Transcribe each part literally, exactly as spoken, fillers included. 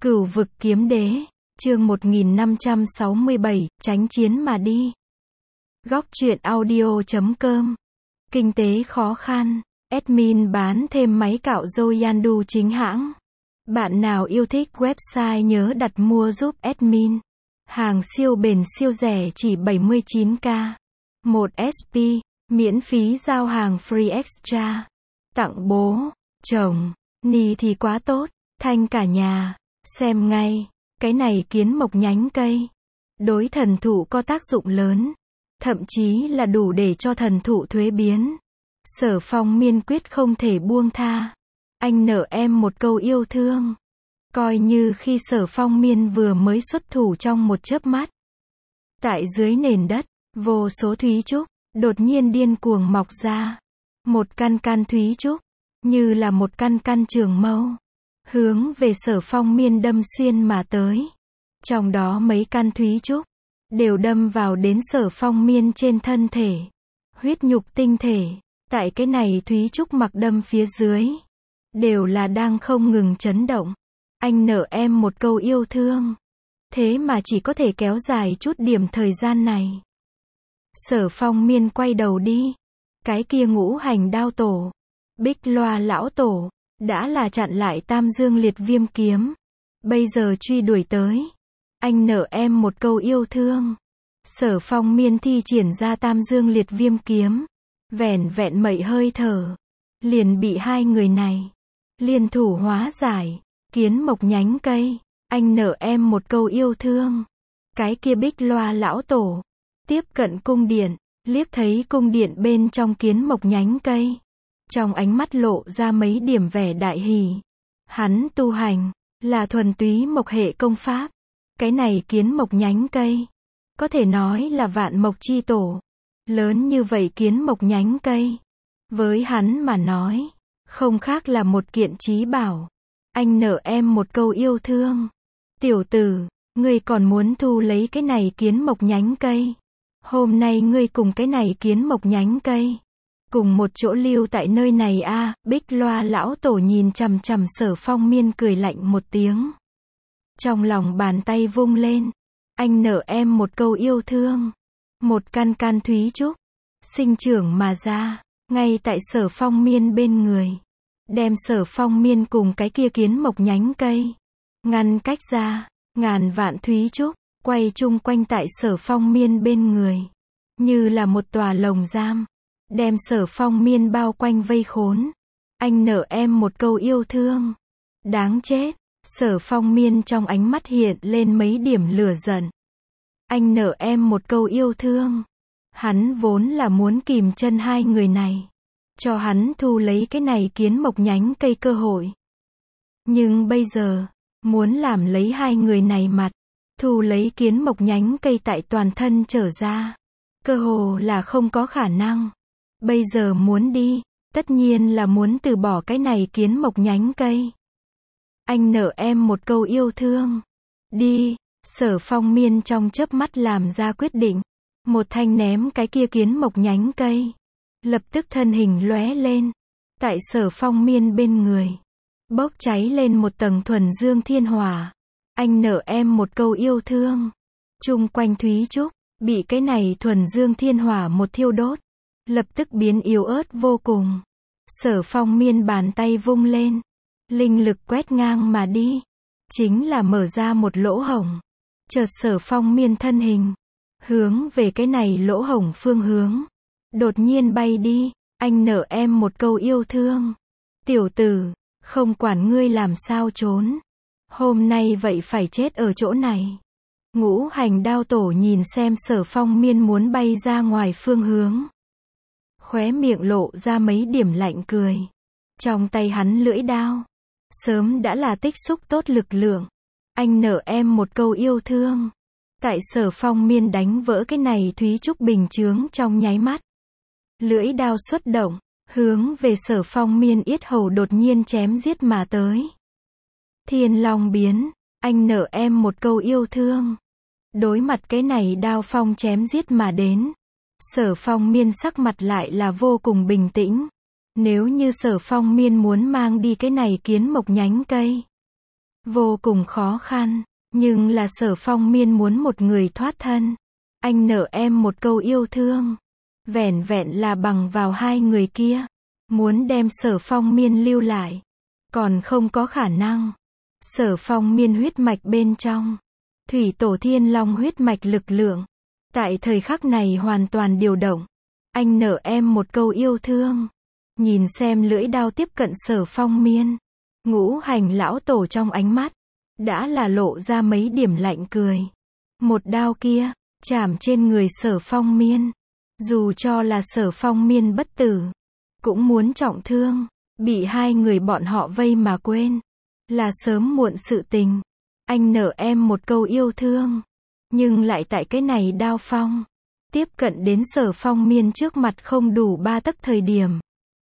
Cửu vực kiếm đế, chương một nghìn năm trăm sáu mươi bảy, tránh chiến mà đi. Góc truyện audio chấm com. Kinh tế khó khăn, admin bán thêm máy cạo râu Yandu chính hãng. Bạn nào yêu thích website nhớ đặt mua giúp admin. Hàng siêu bền siêu rẻ chỉ bảy mươi chín k. một ét pê, miễn phí giao hàng free extra. Tặng bố, chồng, ni thì quá tốt, thanh cả nhà. Xem ngay, cái này kiến mộc nhánh cây. Đối thần thụ có tác dụng lớn. Thậm chí là đủ để cho thần thụ thuế biến. Sở Phong miên quyết không thể buông tha. Anh nợ em một câu yêu thương. Coi như khi Sở Phong miên vừa mới xuất thủ trong một chớp mắt. Tại dưới nền đất, vô số thúy trúc, đột nhiên điên cuồng mọc ra. Một căn căn thúy trúc, như là một căn căn trường mâu. Hướng về Sở Phong miên đâm xuyên mà tới. Trong đó mấy căn thúy trúc, đều đâm vào đến Sở Phong miên trên thân thể. Huyết nhục tinh thể, tại cái này thúy trúc mặc đâm phía dưới. Đều là đang không ngừng chấn động. Anh nợ em một câu yêu thương. Thế mà chỉ có thể kéo dài chút điểm thời gian này. Sở Phong miên quay đầu đi. Cái kia ngũ hành đao tổ, Bích Loa lão tổ, đã là chặn lại Tam Dương Liệt Viêm kiếm. Bây giờ truy đuổi tới. Anh nợ em một câu yêu thương. Sở Phong miên thi triển ra Tam Dương Liệt Viêm kiếm. Vẻn vẹn mẩy hơi thở. Liền bị hai người này liên thủ hóa giải. Kiến mộc nhánh cây. Anh nợ em một câu yêu thương. Cái kia Bích Loa lão tổ tiếp cận cung điện. Liếc thấy cung điện bên trong kiến mộc nhánh cây. Trong ánh mắt lộ ra mấy điểm vẻ đại hỉ. Hắn tu hành là thuần túy mộc hệ công pháp. Cái này kiến mộc nhánh cây, có thể nói là vạn mộc chi tổ. Lớn như vậy kiến mộc nhánh cây, với hắn mà nói, không khác là một kiện trí bảo. Anh nợ em một câu yêu thương. Tiểu tử, ngươi còn muốn thu lấy cái này kiến mộc nhánh cây. Hôm nay ngươi cùng cái này kiến mộc nhánh cây cùng một chỗ lưu tại nơi này a. À, Bích Loa lão tổ nhìn chằm chằm Sở Phong miên cười lạnh một tiếng. Trong lòng bàn tay vung lên. Anh nợ em một câu yêu thương. Một căn căn thúy trúc sinh trưởng mà ra, ngay tại Sở Phong miên bên người. Đem Sở Phong miên cùng cái kia kiến mộc nhánh cây ngăn cách ra. Ngàn vạn thúy trúc quay chung quanh tại Sở Phong miên bên người, như là một tòa lồng giam. Đem Sở Phong miên bao quanh vây khốn. Anh nợ em một câu yêu thương. Đáng chết. Sở Phong miên trong ánh mắt hiện lên mấy điểm lửa giận. Anh nợ em một câu yêu thương. Hắn vốn là muốn kìm chân hai người này, cho hắn thu lấy cái này kiến mộc nhánh cây cơ hội. Nhưng bây giờ, muốn làm lấy hai người này mặt, thu lấy kiến mộc nhánh cây tại toàn thân trở ra, cơ hồ là không có khả năng. Bây giờ muốn đi, tất nhiên là muốn từ bỏ cái này kiến mộc nhánh cây. Anh nợ em một câu yêu thương. Đi. Sở Phong miên trong chớp mắt làm ra quyết định. Một thanh ném cái kia kiến mộc nhánh cây. Lập tức thân hình lóe lên. Tại Sở Phong miên bên người, bốc cháy lên một tầng thuần dương thiên hỏa. Anh nợ em một câu yêu thương. Chung quanh thúy trúc, bị cái này thuần dương thiên hỏa một thiêu đốt. Lập tức biến yếu ớt vô cùng. Sở Phong miên bàn tay vung lên. Linh lực quét ngang mà đi. Chính là mở ra một lỗ hổng. Chợt Sở Phong miên thân hình hướng về cái này lỗ hổng phương hướng. Đột nhiên bay đi. Anh nợ em một câu yêu thương. Tiểu tử, không quản ngươi làm sao trốn. Hôm nay vậy phải chết ở chỗ này. Ngũ hành đao tổ nhìn xem Sở Phong miên muốn bay ra ngoài phương hướng. Khóe miệng lộ ra mấy điểm lạnh cười. Trong tay hắn lưỡi đao sớm đã là tích xúc tốt lực lượng. Anh nợ em một câu yêu thương. Tại Sở Phong miên đánh vỡ cái này thúy trúc bình chướng trong nháy mắt. Lưỡi đao xuất động, hướng về Sở Phong miên yết hầu đột nhiên chém giết mà tới. Thiên long biến. Anh nợ em một câu yêu thương. Đối mặt cái này đao phong chém giết mà đến, Sở Phong miên sắc mặt lại là vô cùng bình tĩnh. Nếu như Sở Phong miên muốn mang đi cái này kiến mộc nhánh cây, vô cùng khó khăn, nhưng là Sở Phong Miên muốn một người thoát thân. Anh nợ em một câu yêu thương, vẻn vẹn là bằng vào hai người kia, muốn đem Sở Phong Miên lưu lại, còn không có khả năng. Sở Phong Miên huyết mạch bên trong, thủy tổ thiên long huyết mạch lực lượng, tại thời khắc này hoàn toàn điều động. Anh nợ em một câu yêu thương, nhìn xem lưỡi đao tiếp cận Sở Phong Miên, ngũ hành lão tổ trong ánh mắt, đã là lộ ra mấy điểm lạnh cười. Một đao kia, chạm trên người Sở Phong Miên, dù cho là Sở Phong Miên bất tử, cũng muốn trọng thương, bị hai người bọn họ vây mà quên, là sớm muộn sự tình. Anh nợ em một câu yêu thương, nhưng lại tại cái này đao phong, tiếp cận đến Sở Phong Miên trước mặt không đủ ba tấc thời điểm.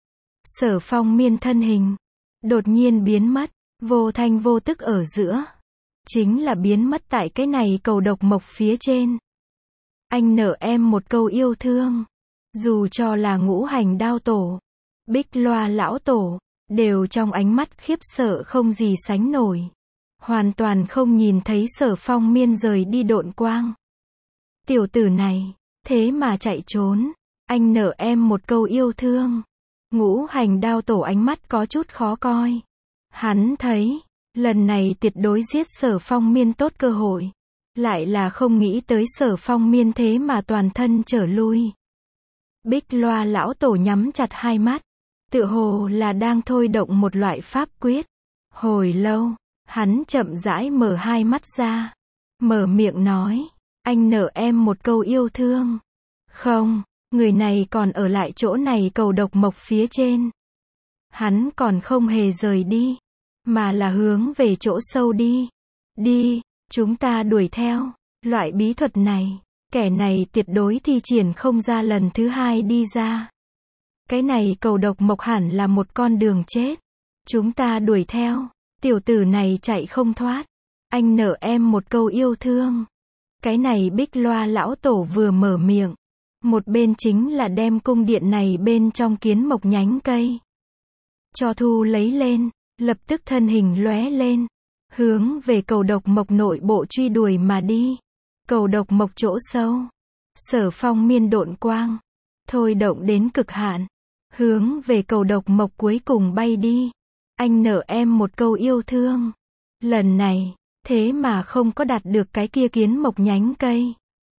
Sở Phong Miên thân hình, đột nhiên biến mất, vô thanh vô tức ở giữa, chính là biến mất tại cái này cầu độc mộc phía trên. Anh nợ em một câu yêu thương, dù cho là ngũ hành đao tổ, Bích Loa lão tổ, đều trong ánh mắt khiếp sợ không gì sánh nổi. Hoàn toàn không nhìn thấy Sở Phong Miên rời đi độn quang. Tiểu tử này, thế mà chạy trốn. Anh nợ em một câu yêu thương. Ngũ hành đao tổ ánh mắt có chút khó coi. Hắn thấy, lần này tuyệt đối giết Sở Phong Miên tốt cơ hội. Lại là không nghĩ tới Sở Phong Miên thế mà toàn thân trở lui. Bích Loa lão tổ nhắm chặt hai mắt, tựa hồ là đang thôi động một loại pháp quyết. Hồi lâu, hắn chậm rãi mở hai mắt ra, mở miệng nói, anh nợ em một câu yêu thương. Không, người này còn ở lại chỗ này cầu độc mộc phía trên. Hắn còn không hề rời đi, mà là hướng về chỗ sâu đi. Đi, chúng ta đuổi theo. Loại bí thuật này, kẻ này tuyệt đối thi triển không ra lần thứ hai đi ra. Cái này cầu độc mộc hẳn là một con đường chết. Chúng ta đuổi theo. Tiểu tử này chạy không thoát. Anh nợ em một câu yêu thương. Cái này Bích Loa lão tổ vừa mở miệng, một bên chính là đem cung điện này bên trong kiến mộc nhánh cây cho thu lấy lên, lập tức thân hình lóe lên, hướng về cầu độc mộc nội bộ truy đuổi mà đi. Cầu độc mộc chỗ sâu, Sở Phong Miên độn quang thôi động đến cực hạn, hướng về cầu độc mộc cuối cùng bay đi. Anh nợ em một câu yêu thương. Lần này, thế mà không có đạt được cái kia kiến mộc nhánh cây.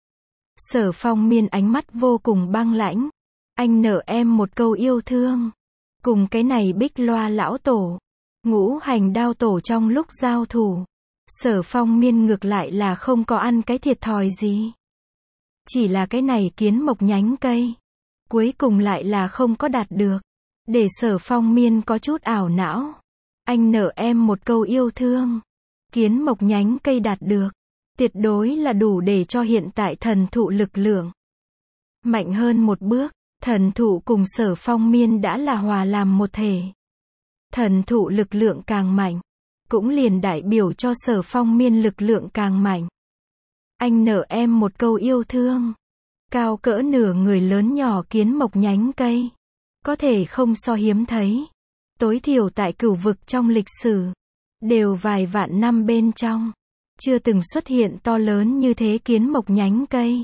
Sở Phong Miên ánh mắt vô cùng băng lãnh. Anh nợ em một câu yêu thương. Cùng cái này Bích Loa lão tổ, ngũ hành đao tổ trong lúc giao thủ, Sở Phong Miên ngược lại là không có ăn cái thiệt thòi gì. Chỉ là cái này kiến mộc nhánh cây, cuối cùng lại là không có đạt được, để Sở Phong Miên có chút ảo não. Anh nợ em một câu yêu thương. Kiến mộc nhánh cây đạt được, tuyệt đối là đủ để cho hiện tại thần thụ lực lượng mạnh hơn một bước. Thần thụ cùng Sở Phong Miên đã là hòa làm một thể. Thần thụ lực lượng càng mạnh, cũng liền đại biểu cho Sở Phong Miên lực lượng càng mạnh. Anh nợ em một câu yêu thương. Cao cỡ nửa người lớn nhỏ kiến mộc nhánh cây, có thể không so hiếm thấy. Tối thiểu tại cửu vực trong lịch sử, đều vài vạn năm bên trong, chưa từng xuất hiện to lớn như thế kiến mộc nhánh cây.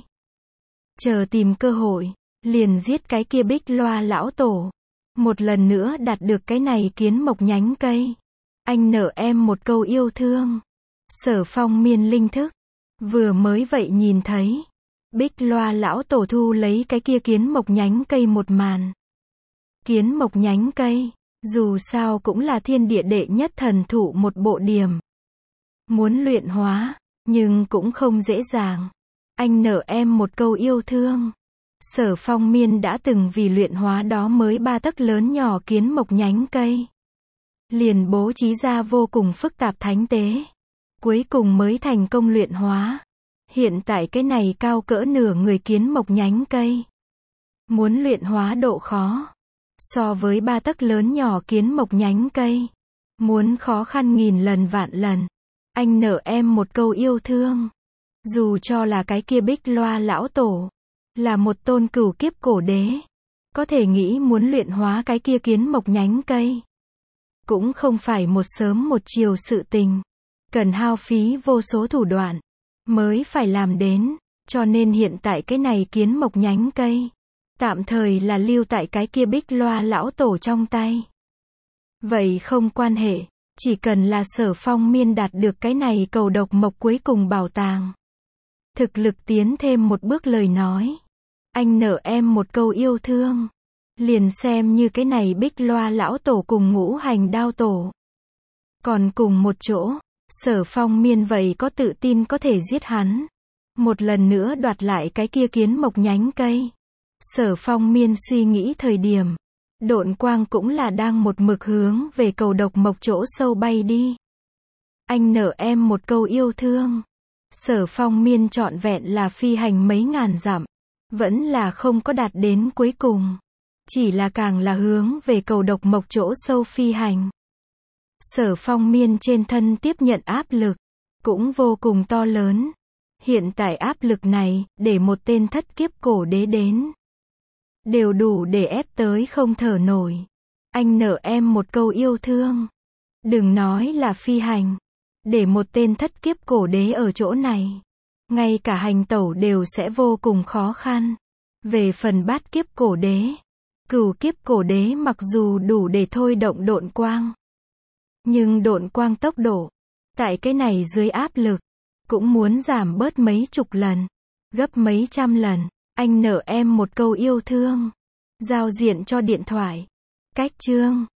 Chờ tìm cơ hội, liền giết cái kia Bích Loa lão tổ. Một lần nữa đạt được cái này kiến mộc nhánh cây. Anh nợ em một câu yêu thương. Sở Phong Miên linh thức, vừa mới vậy nhìn thấy Bích Loa lão tổ thu lấy cái kia kiến mộc nhánh cây một màn. Kiến mộc nhánh cây, dù sao cũng là thiên địa đệ nhất thần thụ một bộ điểm. Muốn luyện hóa, nhưng cũng không dễ dàng. Anh nợ em một câu yêu thương. Sở Phong Miên đã từng vì luyện hóa đó mới ba tấc lớn nhỏ kiến mộc nhánh cây, liền bố trí ra vô cùng phức tạp thánh tế, cuối cùng mới thành công luyện hóa. Hiện tại cái này cao cỡ nửa người kiến mộc nhánh cây, muốn luyện hóa độ khó, so với ba tấc lớn nhỏ kiến mộc nhánh cây, muốn khó khăn nghìn lần vạn lần. Anh nợ em một câu yêu thương. Dù cho là cái kia Bích Loa lão tổ, là một tôn cửu kiếp cổ đế, có thể nghĩ muốn luyện hóa cái kia kiến mộc nhánh cây, cũng không phải một sớm một chiều sự tình. cần hao phí vô số thủ đoạn, mới phải làm đến, cho nên hiện tại cái này kiến mộc nhánh cây, tạm thời là lưu tại cái kia bích loa lão tổ trong tay. Vậy không quan hệ, chỉ cần là Sở Phong Miên đạt được cái này cầu độc mộc cuối cùng bảo tàng. Thực lực tiến thêm một bước lời nói. Anh nợ em một câu yêu thương. Liền xem như cái này bích loa lão tổ cùng ngũ hành đao tổ. Còn cùng một chỗ, Sở Phong Miên vậy có tự tin có thể giết hắn. Một lần nữa đoạt lại cái kia kiến mộc nhánh cây. Sở Phong Miên suy nghĩ thời điểm. Độn quang cũng là đang một mực hướng về cầu độc mộc chỗ sâu bay đi. Anh nợ em một câu yêu thương. Sở Phong Miên trọn vẹn là phi hành mấy ngàn dặm. Vẫn là không có đạt đến cuối cùng. Chỉ là càng là hướng về cầu độc mộc chỗ sâu phi hành. Sở Phong Miên trên thân tiếp nhận áp lực. Cũng vô cùng to lớn. Hiện tại áp lực này, để một tên thất kiếp cổ đế đến. Đều đủ để ép tới không thở nổi. Anh nợ em một câu yêu thương. Đừng nói là phi hành. Để một tên thất kiếp cổ đế ở chỗ này. Ngay cả hành tẩu đều sẽ vô cùng khó khăn. Về phần bát kiếp cổ đế. Cửu kiếp cổ đế mặc dù đủ để thôi động độn quang. Nhưng độn quang tốc độ. Tại cái này dưới áp lực. Cũng muốn giảm bớt mấy chục lần. Gấp mấy trăm lần. Anh nợ em một câu yêu thương. Giao diện cho điện thoại. Cách chương.